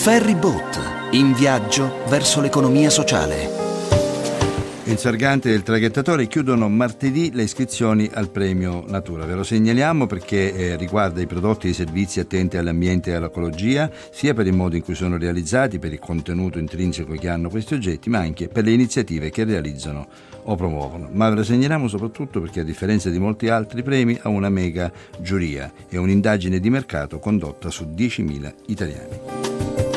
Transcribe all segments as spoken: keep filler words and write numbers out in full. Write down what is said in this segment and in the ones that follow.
Ferryboat, in viaggio verso l'economia sociale. Il Sargante e il traghettatore chiudono martedì le iscrizioni al premio Natura. Ve lo segnaliamo perché eh, riguarda i prodotti e i servizi attenti all'ambiente e all'ecologia, sia per il modo in cui sono realizzati, per il contenuto intrinseco che hanno questi oggetti, ma anche per le iniziative che realizzano o promuovono. Ma ve lo segnaliamo soprattutto perché, a differenza di molti altri premi, ha una mega giuria e un'indagine di mercato condotta su diecimila italiani.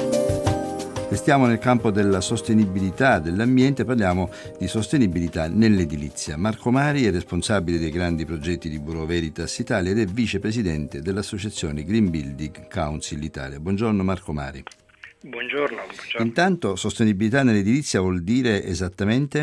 Restiamo nel campo della sostenibilità dell'ambiente, parliamo di sostenibilità nell'edilizia. Marco Mari è responsabile dei grandi progetti di Bureau Veritas Italia ed è vicepresidente dell'associazione Green Building Council Italia. Buongiorno Marco Mari. Buongiorno, buongiorno. Intanto, sostenibilità nell'edilizia vuol dire esattamente?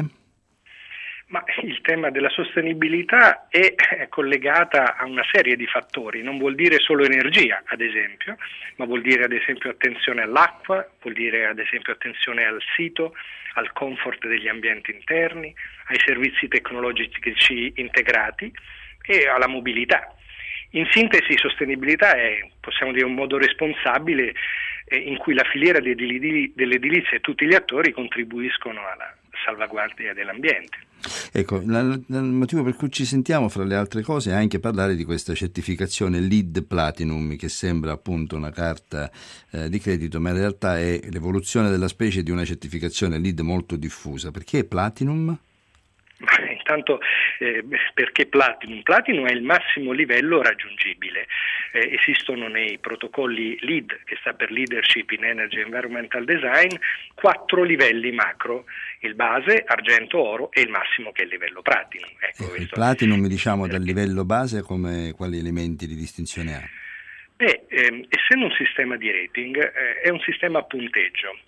Ma il tema della sostenibilità è collegata a una serie di fattori, non vuol dire solo energia, ad esempio, ma vuol dire ad esempio attenzione all'acqua, vuol dire ad esempio attenzione al sito, al comfort degli ambienti interni, ai servizi tecnologici integrati e alla mobilità. In sintesi, sostenibilità è, possiamo dire, un modo responsabile eh, in cui la filiera dell'edilizia e tutti gli attori contribuiscono alla salvaguardia dell'ambiente. Ecco, la, la, il motivo per cui ci sentiamo, fra le altre cose, è anche parlare di questa certificazione L E E D Platinum, che sembra appunto una carta eh, di credito, ma in realtà è l'evoluzione della specie di una certificazione L E E D molto diffusa. Perché Platinum? Intanto eh, perché Platinum? Platinum è il massimo livello raggiungibile. Eh, esistono nei protocolli L E E D, che sta per Leadership in Energy Environmental Design, quattro livelli macro: il base, argento, oro e il massimo che è il livello Platinum. Ecco, eh, il Platinum, diciamo, dal livello base, come quali elementi di distinzione ha? Beh, ehm, essendo un sistema di rating, eh, è un sistema a punteggio.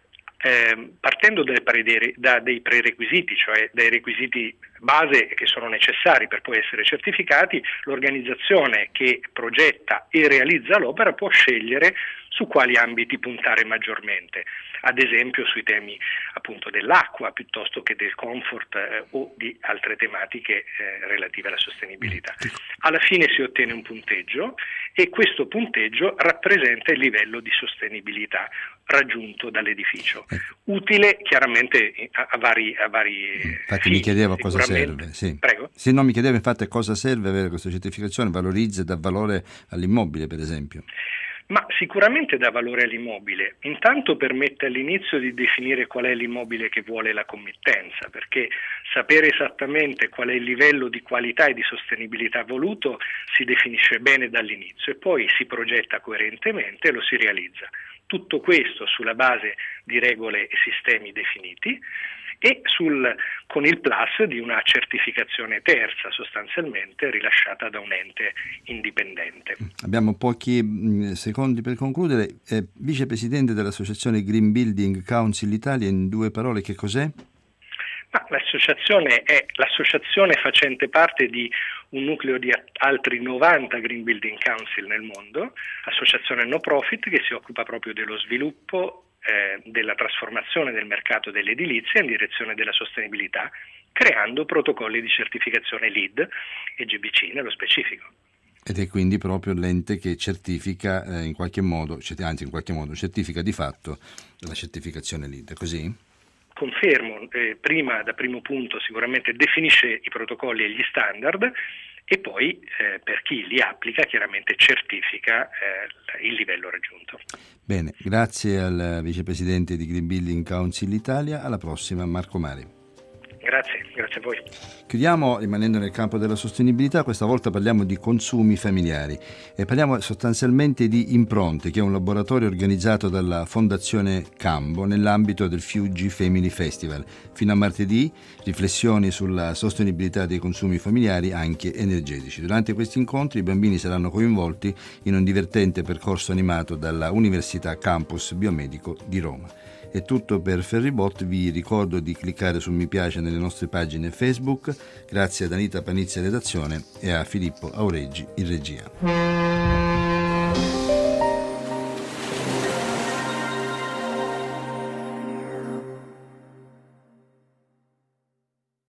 Eh, partendo dai, pre- da dei prerequisiti, cioè dai requisiti base che sono necessari per poi essere certificati, l'organizzazione che progetta e realizza l'opera può scegliere su quali ambiti puntare maggiormente, ad esempio sui temi appunto dell'acqua piuttosto che del comfort eh, o di altre tematiche eh, relative alla sostenibilità. Alla fine si ottiene un punteggio e questo punteggio rappresenta il livello di sostenibilità raggiunto dall'edificio, utile chiaramente a, a vari a vari infatti fini, mi chiedevo cosa serve, sì. Prego. Sì, no, mi chiedevo infatti cosa serve avere questa certificazione, valorizza e dà valore all'immobile, per esempio. Ma sicuramente dà valore all'immobile. Intanto permette all'inizio di definire qual è l'immobile che vuole la committenza, perché sapere esattamente qual è il livello di qualità e di sostenibilità voluto si definisce bene dall'inizio e poi si progetta coerentemente e lo si realizza. Tutto questo sulla base di regole e sistemi definiti e sul, con il plus di una certificazione terza, sostanzialmente rilasciata da un ente indipendente. Abbiamo pochi secondi per concludere. Eh, vicepresidente dell'associazione Green Building Council Italia, in due parole che cos'è? Ma l'associazione è l'associazione facente parte di un nucleo di altri novanta Green Building Council nel mondo, associazione no profit che si occupa proprio dello sviluppo, eh, della trasformazione del mercato dell'edilizia in direzione della sostenibilità, creando protocolli di certificazione L E E D e G B C nello specifico. Ed è quindi proprio l'ente che certifica eh, in qualche modo, anzi in qualche modo certifica di fatto la certificazione L E E D, è così? Confermo, eh, prima da primo punto sicuramente definisce i protocolli e gli standard e poi eh, per chi li applica chiaramente certifica eh, il livello raggiunto. Bene, grazie al vicepresidente di Green Building Council Italia, alla prossima Marco Mari. Grazie, grazie a voi. Chiudiamo rimanendo nel campo della sostenibilità, questa volta parliamo di consumi familiari e parliamo sostanzialmente di Impronte, che è un laboratorio organizzato dalla Fondazione Cambo nell'ambito del Fiuggi Family Festival. Fino a martedì riflessioni sulla sostenibilità dei consumi familiari anche energetici. Durante questi incontri i bambini saranno coinvolti in un divertente percorso animato dalla Università Campus Biomedico di Roma. È tutto per Ferryboat, vi ricordo di cliccare sul mi piace nelle nostre pagine Facebook, grazie ad Anita Panizia redazione e a Filippo Aureggi in regia.